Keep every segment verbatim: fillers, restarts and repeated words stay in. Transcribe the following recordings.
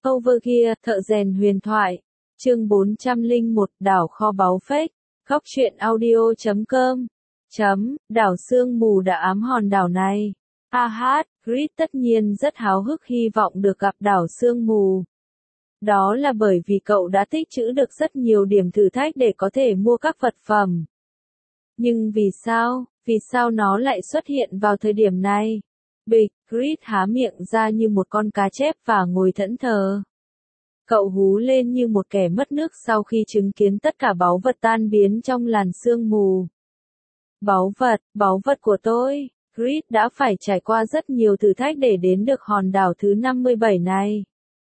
Overgear, thợ rèn huyền thoại. Chương bốn trăm lẻ một, đảo kho báu fake. Góc truyện audio chấm com. Chấm, đảo sương mù đã ám hòn đảo này. A hát, Grid tất nhiên rất háo hức hy vọng được gặp đảo sương mù. Đó là bởi vì cậu đã tích trữ được rất nhiều điểm thử thách để có thể mua các vật phẩm. Nhưng vì sao, vì sao nó lại xuất hiện vào thời điểm này? Bịch, Grid há miệng ra như một con cá chép và ngồi thẫn thờ. Cậu hú lên như một kẻ mất nước sau khi chứng kiến tất cả báu vật tan biến trong làn sương mù. Báu vật, báu vật của tôi. Grid đã phải trải qua rất nhiều thử thách để đến được hòn đảo thứ năm mươi bảy này.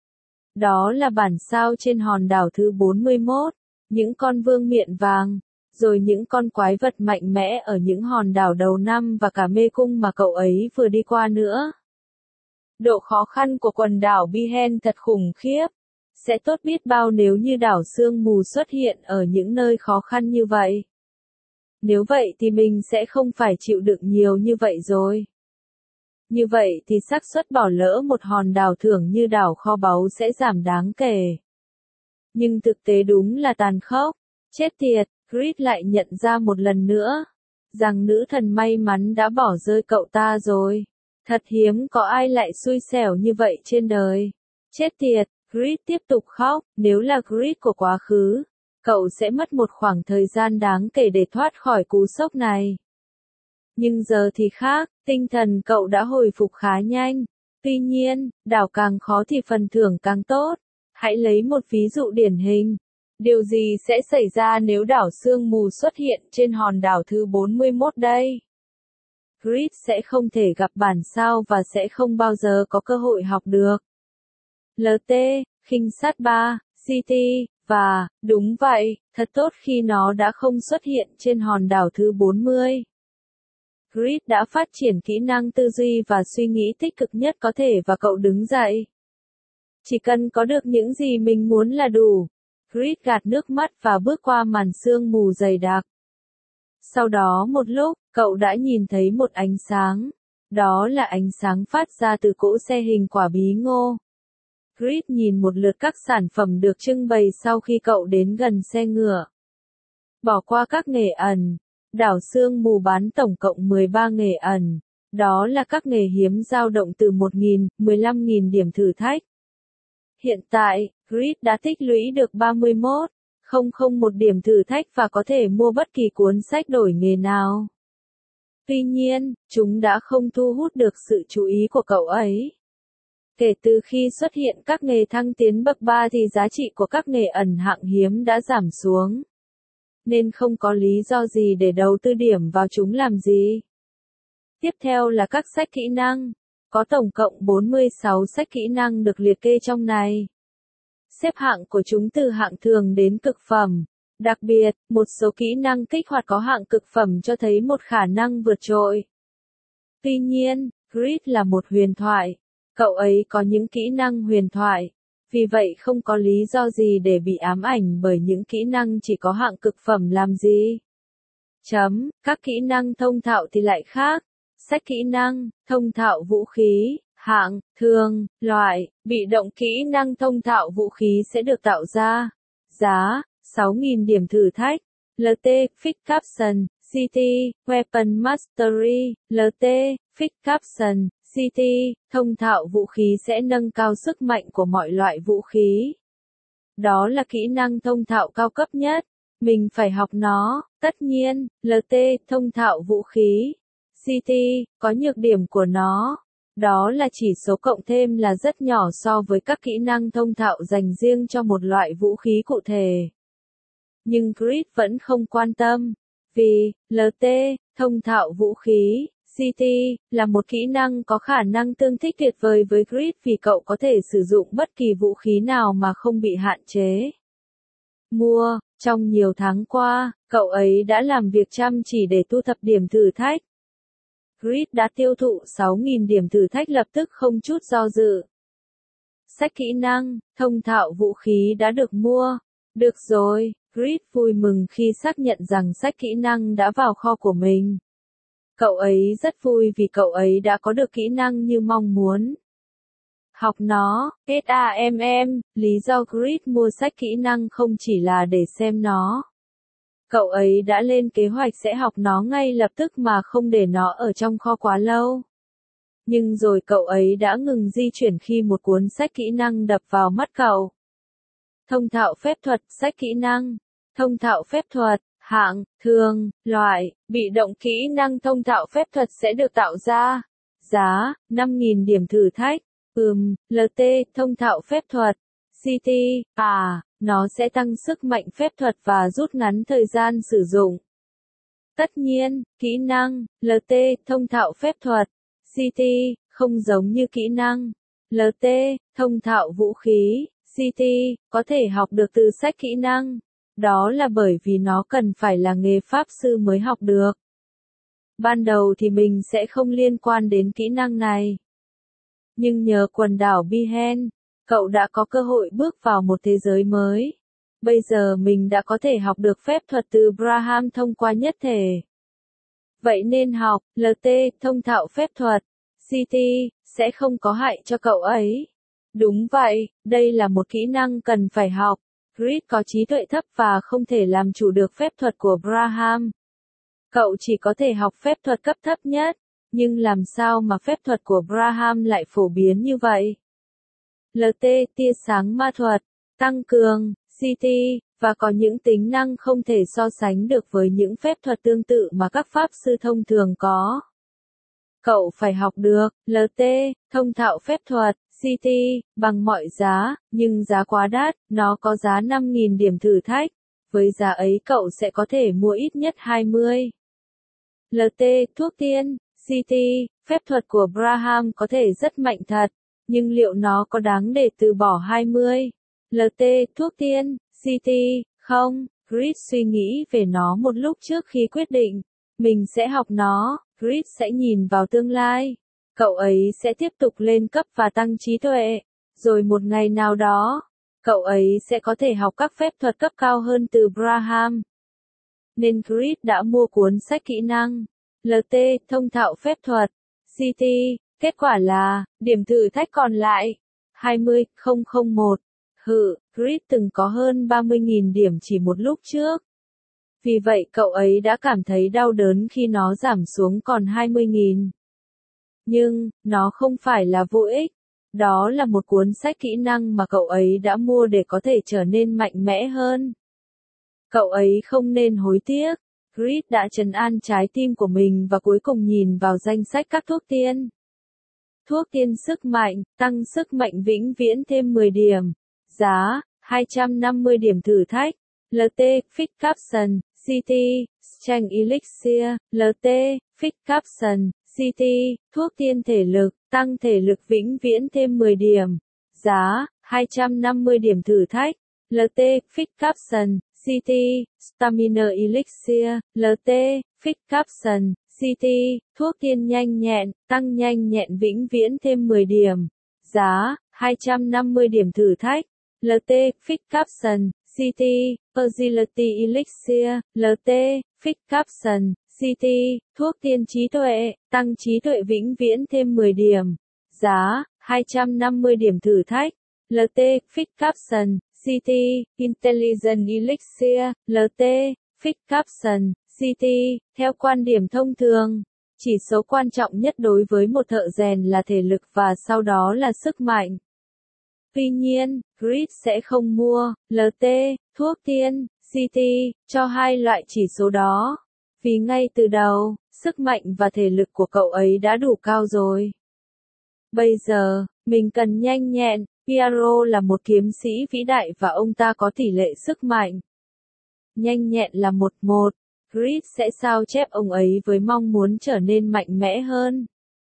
Đó là bản sao trên hòn đảo thứ bốn mươi mốt, những con vương miện vàng, rồi những con quái vật mạnh mẽ ở những hòn đảo đầu năm và cả mê cung mà cậu ấy vừa đi qua nữa. Độ khó khăn của quần đảo Bihen thật khủng khiếp. Sẽ tốt biết bao nếu như đảo sương mù xuất hiện ở những nơi khó khăn như vậy. Nếu vậy thì mình sẽ không phải chịu đựng nhiều như vậy rồi. Như vậy thì xác suất bỏ lỡ một hòn đảo thưởng như đảo kho báu sẽ giảm đáng kể. Nhưng thực tế đúng là tàn khốc. Chết tiệt, Grid lại nhận ra một lần nữa, rằng nữ thần may mắn đã bỏ rơi cậu ta rồi. Thật hiếm có ai lại xui xẻo như vậy trên đời. Chết tiệt, Grid tiếp tục khóc, nếu là Grid của quá khứ, cậu sẽ mất một khoảng thời gian đáng kể để thoát khỏi cú sốc này. Nhưng giờ thì khác, tinh thần cậu đã hồi phục khá nhanh. Tuy nhiên, đảo càng khó thì phần thưởng càng tốt. Hãy lấy một ví dụ điển hình. Điều gì sẽ xảy ra nếu đảo sương mù xuất hiện trên hòn đảo thứ bốn mươi mốt đây? Grid sẽ không thể gặp bản sao và sẽ không bao giờ có cơ hội học được. lờ tê, khinh sát ba, xê tê, và, đúng vậy, thật tốt khi nó đã không xuất hiện trên hòn đảo thứ bốn mươi. Grid đã phát triển kỹ năng tư duy và suy nghĩ tích cực nhất có thể và cậu đứng dậy. Chỉ cần có được những gì mình muốn là đủ. Grid gạt nước mắt và bước qua màn sương mù dày đặc. Sau đó một lúc, cậu đã nhìn thấy một ánh sáng. Đó là ánh sáng phát ra từ cỗ xe hình quả bí ngô. Grid nhìn một lượt các sản phẩm được trưng bày sau khi cậu đến gần xe ngựa. Bỏ qua các nghề ẩn. Đảo sương mù bán tổng cộng mười ba nghề ẩn. Đó là các nghề hiếm dao động từ một nghìn, mười lăm nghìn điểm thử thách. Hiện tại, Grid đã tích lũy được ba mươi mốt nghìn một điểm thử thách và có thể mua bất kỳ cuốn sách đổi nghề nào. Tuy nhiên, chúng đã không thu hút được sự chú ý của cậu ấy. Kể từ khi xuất hiện các nghề thăng tiến bậc ba thì giá trị của các nghề ẩn hạng hiếm đã giảm xuống. Nên không có lý do gì để đầu tư điểm vào chúng làm gì. Tiếp theo là các sách kỹ năng. Có tổng cộng bốn mươi sáu sách kỹ năng được liệt kê trong này. Xếp hạng của chúng từ hạng thường đến cực phẩm. Đặc biệt, một số kỹ năng kích hoạt có hạng cực phẩm cho thấy một khả năng vượt trội. Tuy nhiên, Grid là một huyền thoại. Cậu ấy có những kỹ năng huyền thoại. Vì vậy không có lý do gì để bị ám ảnh bởi những kỹ năng chỉ có hạng cực phẩm làm gì. Chấm, các kỹ năng thông thạo thì lại khác. Sách kỹ năng, thông thạo vũ khí, hạng, thường, loại, bị động kỹ năng thông thạo vũ khí sẽ được tạo ra. Giá, sáu nghìn điểm thử thách. lờ tê, Fix Caption, xê tê, Weapon Mastery, lờ tê, Fix Caption, xê tê, thông thạo vũ khí sẽ nâng cao sức mạnh của mọi loại vũ khí. Đó là kỹ năng thông thạo cao cấp nhất. Mình phải học nó, tất nhiên, lờ tê, thông thạo vũ khí. xê tê, có nhược điểm của nó. Đó là chỉ số cộng thêm là rất nhỏ so với các kỹ năng thông thạo dành riêng cho một loại vũ khí cụ thể. Nhưng Grid vẫn không quan tâm. Vì, lờ tê, thông thạo vũ khí, xê tê, là một kỹ năng có khả năng tương thích tuyệt vời với Grid vì cậu có thể sử dụng bất kỳ vũ khí nào mà không bị hạn chế. Mua, trong nhiều tháng qua, cậu ấy đã làm việc chăm chỉ để thu thập điểm thử thách. Grid đã tiêu thụ sáu nghìn điểm thử thách lập tức không chút do dự. Sách kỹ năng, thông thạo vũ khí đã được mua. Được rồi, Grid vui mừng khi xác nhận rằng sách kỹ năng đã vào kho của mình. Cậu ấy rất vui vì cậu ấy đã có được kỹ năng như mong muốn. Học nó, SAMM, lý do Chris mua sách kỹ năng không chỉ là để xem nó. Cậu ấy đã lên kế hoạch sẽ học nó ngay lập tức mà không để nó ở trong kho quá lâu. Nhưng rồi cậu ấy đã ngừng di chuyển khi một cuốn sách kỹ năng đập vào mắt cậu. Thông thạo phép thuật, sách kỹ năng. Thông thạo phép thuật, hạng, thường, loại, bị động kỹ năng thông thạo phép thuật sẽ được tạo ra. Giá, năm nghìn điểm thử thách. Ừm, lờ tê, thông thạo phép thuật. xê tê, à, nó sẽ tăng sức mạnh phép thuật và rút ngắn thời gian sử dụng. Tất nhiên, kỹ năng, lờ tê, thông thạo phép thuật. xê tê, không giống như kỹ năng. lờ tê, thông thạo vũ khí. xê tê, có thể học được từ sách kỹ năng. Đó là bởi vì nó cần phải là nghề pháp sư mới học được. Ban đầu thì mình sẽ không liên quan đến kỹ năng này. Nhưng nhờ quần đảo Bihen, cậu đã có cơ hội bước vào một thế giới mới. Bây giờ mình đã có thể học được phép thuật từ Braham thông qua nhất thể. Vậy nên học, lờ tê, thông thạo phép thuật. xê tê, sẽ không có hại cho cậu ấy. Đúng vậy, đây là một kỹ năng cần phải học. Chris có trí tuệ thấp và không thể làm chủ được phép thuật của Braham. Cậu chỉ có thể học phép thuật cấp thấp nhất. Nhưng làm sao mà phép thuật của Braham lại phổ biến như vậy? lờ tê, tia sáng ma thuật, tăng cường, xê tê, và có những tính năng không thể so sánh được với những phép thuật tương tự mà các pháp sư thông thường có. Cậu phải học được, lờ tê, thông thạo phép thuật, xê tê, bằng mọi giá, nhưng giá quá đắt, nó có giá năm nghìn điểm thử thách. Với giá ấy cậu sẽ có thể mua ít nhất hai mươi. lờ tê, thuốc tiên, xê tê, phép thuật của Braham có thể rất mạnh thật, nhưng liệu nó có đáng để từ bỏ hai mươi? lờ tê, thuốc tiên, xê tê, không, Chris suy nghĩ về nó một lúc trước khi quyết định. Mình sẽ học nó, Chris sẽ nhìn vào tương lai. Cậu ấy sẽ tiếp tục lên cấp và tăng trí tuệ. Rồi một ngày nào đó, cậu ấy sẽ có thể học các phép thuật cấp cao hơn từ Braham. Nên Chris đã mua cuốn sách kỹ năng. lờ tê, thông thạo phép thuật. xê tê, kết quả là, điểm thử thách còn lại. hai mươi nghìn không trăm một. Hự, Chris từng có hơn ba mươi nghìn điểm chỉ một lúc trước. Vì vậy cậu ấy đã cảm thấy đau đớn khi nó giảm xuống còn hai mươi nghìn. Nhưng, nó không phải là vô ích. Đó là một cuốn sách kỹ năng mà cậu ấy đã mua để có thể trở nên mạnh mẽ hơn. Cậu ấy không nên hối tiếc. Chris đã trấn an trái tim của mình và cuối cùng nhìn vào danh sách các thuốc tiên. Thuốc tiên sức mạnh, tăng sức mạnh vĩnh viễn thêm mười điểm. Giá, hai trăm năm mươi điểm thử thách. lờ tê, Fix Capson, xê tê, Strength Elixir, lờ tê, Fix Capson, xê tê, thuốc tiên thể lực, tăng thể lực vĩnh viễn thêm mười điểm. Giá, hai trăm năm mươi điểm thử thách. lờ tê, Fix Capson, xê tê, Stamina Elixir, lờ tê, Fix Capson, xê tê, thuốc tiên nhanh nhẹn, tăng nhanh nhẹn vĩnh viễn thêm mười điểm. Giá, hai trăm năm mươi điểm thử thách. lờ tê, Fix Capson, xê tê, Agility Elixir, lờ tê, Fix Capson, xê tê, thuốc tiên trí tuệ, tăng trí tuệ vĩnh viễn thêm mười điểm. Giá, hai trăm năm mươi điểm thử thách. lờ tê, Fix Capson, xê tê, Intelligent Elixir, lờ tê, Fix Capson, xê tê, theo quan điểm thông thường, chỉ số quan trọng nhất đối với một thợ rèn là thể lực và sau đó là sức mạnh. Tuy nhiên, Chris sẽ không mua, lờ tê, thuốc tiên, xê tê, cho hai loại chỉ số đó. Vì ngay từ đầu, sức mạnh và thể lực của cậu ấy đã đủ cao rồi. Bây giờ, mình cần nhanh nhẹn. Piero là một kiếm sĩ vĩ đại và ông ta có tỷ lệ sức mạnh. Nhanh nhẹn là một một. Chris sẽ sao chép ông ấy với mong muốn trở nên mạnh mẽ hơn.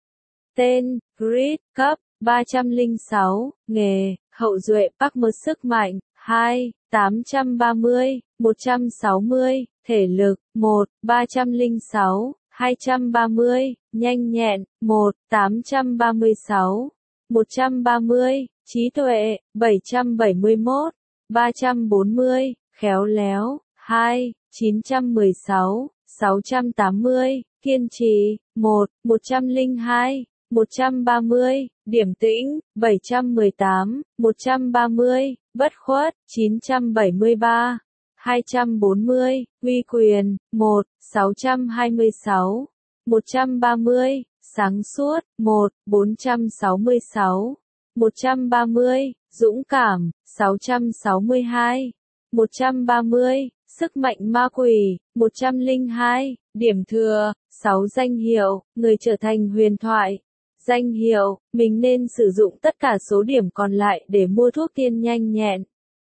Tên, Chris, cấp, ba trăm lẻ sáu, nghề, hậu duệ Parkmer sức mạnh, hai, tám trăm ba mươi, một trăm sáu mươi, thể lực, một, ba trăm lẻ sáu, hai trăm ba mươi, nhanh nhẹn, một, tám trăm ba mươi sáu, một trăm ba mươi, trí tuệ, bảy trăm bảy mươi mốt, ba trăm bốn mươi, khéo léo, hai, chín trăm mười sáu, sáu trăm tám mươi, kiên trì, một, một trăm lẻ hai, một trăm ba mươi, Điềm tĩnh, bảy trăm mười tám, một trăm ba mươi, bất khuất, chín trăm bảy mươi ba, hai trăm bốn mươi, uy quyền, một, sáu trăm hai mươi sáu, một trăm ba mươi, sáng suốt, một, bốn trăm sáu mươi sáu, một trăm ba mươi, dũng cảm, sáu trăm sáu mươi hai, một trăm ba mươi, sức mạnh ma quỷ, một trăm lẻ hai, điểm thừa, sáu danh hiệu, người trở thành huyền thoại. Danh hiệu, mình nên sử dụng tất cả số điểm còn lại để mua thuốc tiên nhanh nhẹn.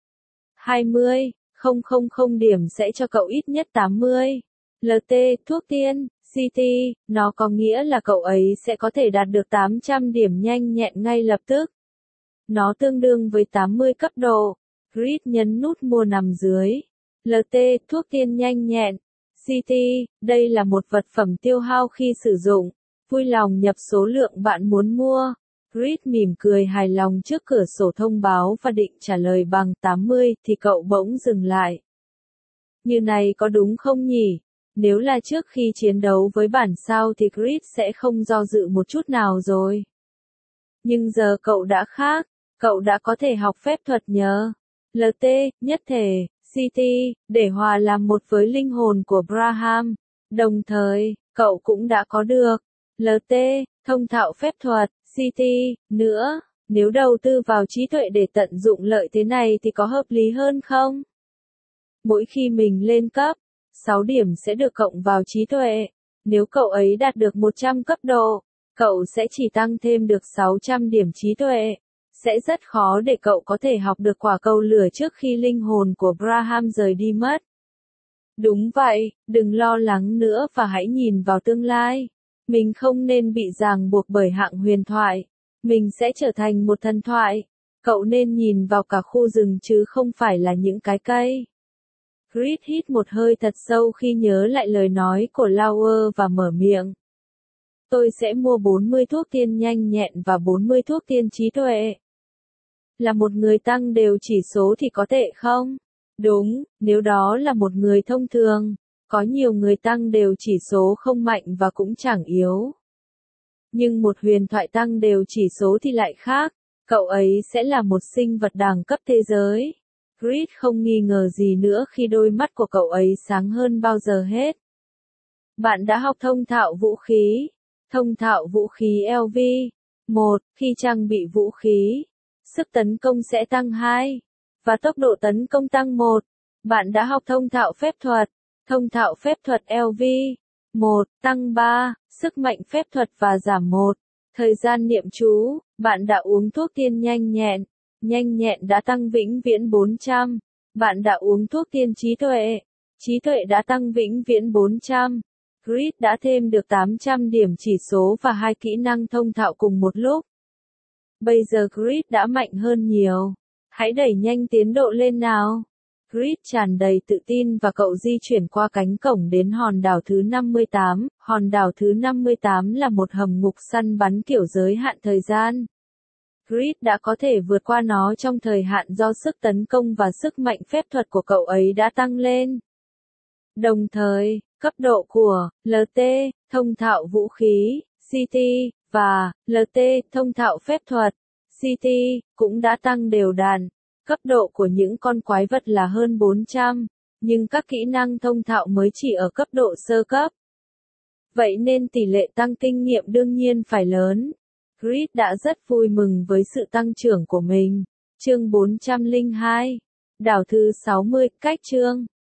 hai mươi, không không không điểm sẽ cho cậu ít nhất tám mươi. lờ tê, thuốc tiên, xê tê, nó có nghĩa là cậu ấy sẽ có thể đạt được tám trăm điểm nhanh nhẹn ngay lập tức. Nó tương đương với tám mươi cấp độ. Grid nhấn nút mua nằm dưới. lờ tê, thuốc tiên nhanh nhẹn. xê tê, đây là một vật phẩm tiêu hao khi sử dụng. Vui lòng nhập số lượng bạn muốn mua. Grid mỉm cười hài lòng trước cửa sổ thông báo và định trả lời bằng tám mươi thì cậu bỗng dừng lại. Như này có đúng không nhỉ? Nếu là trước khi chiến đấu với bản sao thì Grid sẽ không do dự một chút nào rồi. Nhưng giờ cậu đã khác, cậu đã có thể học phép thuật nhờ lờ tê, nhất thể, xê tê, để hòa làm một với linh hồn của Braham. Đồng thời, cậu cũng đã có được lờ tê, thông thạo phép thuật, xê tê, nữa. Nếu đầu tư vào trí tuệ để tận dụng lợi thế này thì có hợp lý hơn không? Mỗi khi mình lên cấp, sáu điểm sẽ được cộng vào trí tuệ. Nếu cậu ấy đạt được một trăm cấp độ, cậu sẽ chỉ tăng thêm được sáu trăm điểm trí tuệ. Sẽ rất khó để cậu có thể học được quả cầu lửa trước khi linh hồn của Braham rời đi mất. Đúng vậy, đừng lo lắng nữa và hãy nhìn vào tương lai. Mình không nên bị ràng buộc bởi hạng huyền thoại. Mình sẽ trở thành một thần thoại. Cậu nên nhìn vào cả khu rừng chứ không phải là những cái cây. Grid hít một hơi thật sâu khi nhớ lại lời nói của Lauer và mở miệng. Tôi sẽ mua bốn mươi thuốc tiên nhanh nhẹn và bốn mươi thuốc tiên trí tuệ. Là một người tăng đều chỉ số thì có tệ không? Đúng, nếu đó là một người thông thường. Có nhiều người tăng đều chỉ số không mạnh và cũng chẳng yếu. Nhưng một huyền thoại tăng đều chỉ số thì lại khác. Cậu ấy sẽ là một sinh vật đẳng cấp thế giới. Grid không nghi ngờ gì nữa khi đôi mắt của cậu ấy sáng hơn bao giờ hết. Bạn đã học thông thạo vũ khí. Thông thạo vũ khí lờ vê. một. Khi trang bị vũ khí, sức tấn công sẽ tăng hai. Và tốc độ tấn công tăng một. Bạn đã học thông thạo phép thuật. Thông thạo phép thuật lờ vê. một. Tăng ba. Sức mạnh phép thuật và giảm một. Thời gian niệm chú. Bạn đã uống thuốc tiên nhanh nhẹn. Nhanh nhẹn đã tăng vĩnh viễn bốn trăm. Bạn đã uống thuốc tiên trí tuệ. Trí tuệ đã tăng vĩnh viễn bốn trăm. Grid đã thêm được tám trăm điểm chỉ số và hai kỹ năng thông thạo cùng một lúc. Bây giờ Grid đã mạnh hơn nhiều. Hãy đẩy nhanh tiến độ lên nào. Grid tràn đầy tự tin và cậu di chuyển qua cánh cổng đến hòn đảo thứ năm mươi tám. Hòn đảo thứ năm mươi tám là một hầm ngục săn bắn kiểu giới hạn thời gian. Grid đã có thể vượt qua nó trong thời hạn do sức tấn công và sức mạnh phép thuật của cậu ấy đã tăng lên. Đồng thời, cấp độ của lờ tê, thông thạo vũ khí, xê tê, và lờ tê, thông thạo phép thuật, xê tê, cũng đã tăng đều đặn. Cấp độ của những con quái vật là hơn bốn trăm, nhưng các kỹ năng thông thạo mới chỉ ở cấp độ sơ cấp. Vậy nên tỷ lệ tăng kinh nghiệm đương nhiên phải lớn. Grid đã rất vui mừng với sự tăng trưởng của mình. Chương bốn trăm lẻ hai. Đảo thứ sáu mươi, cách chương.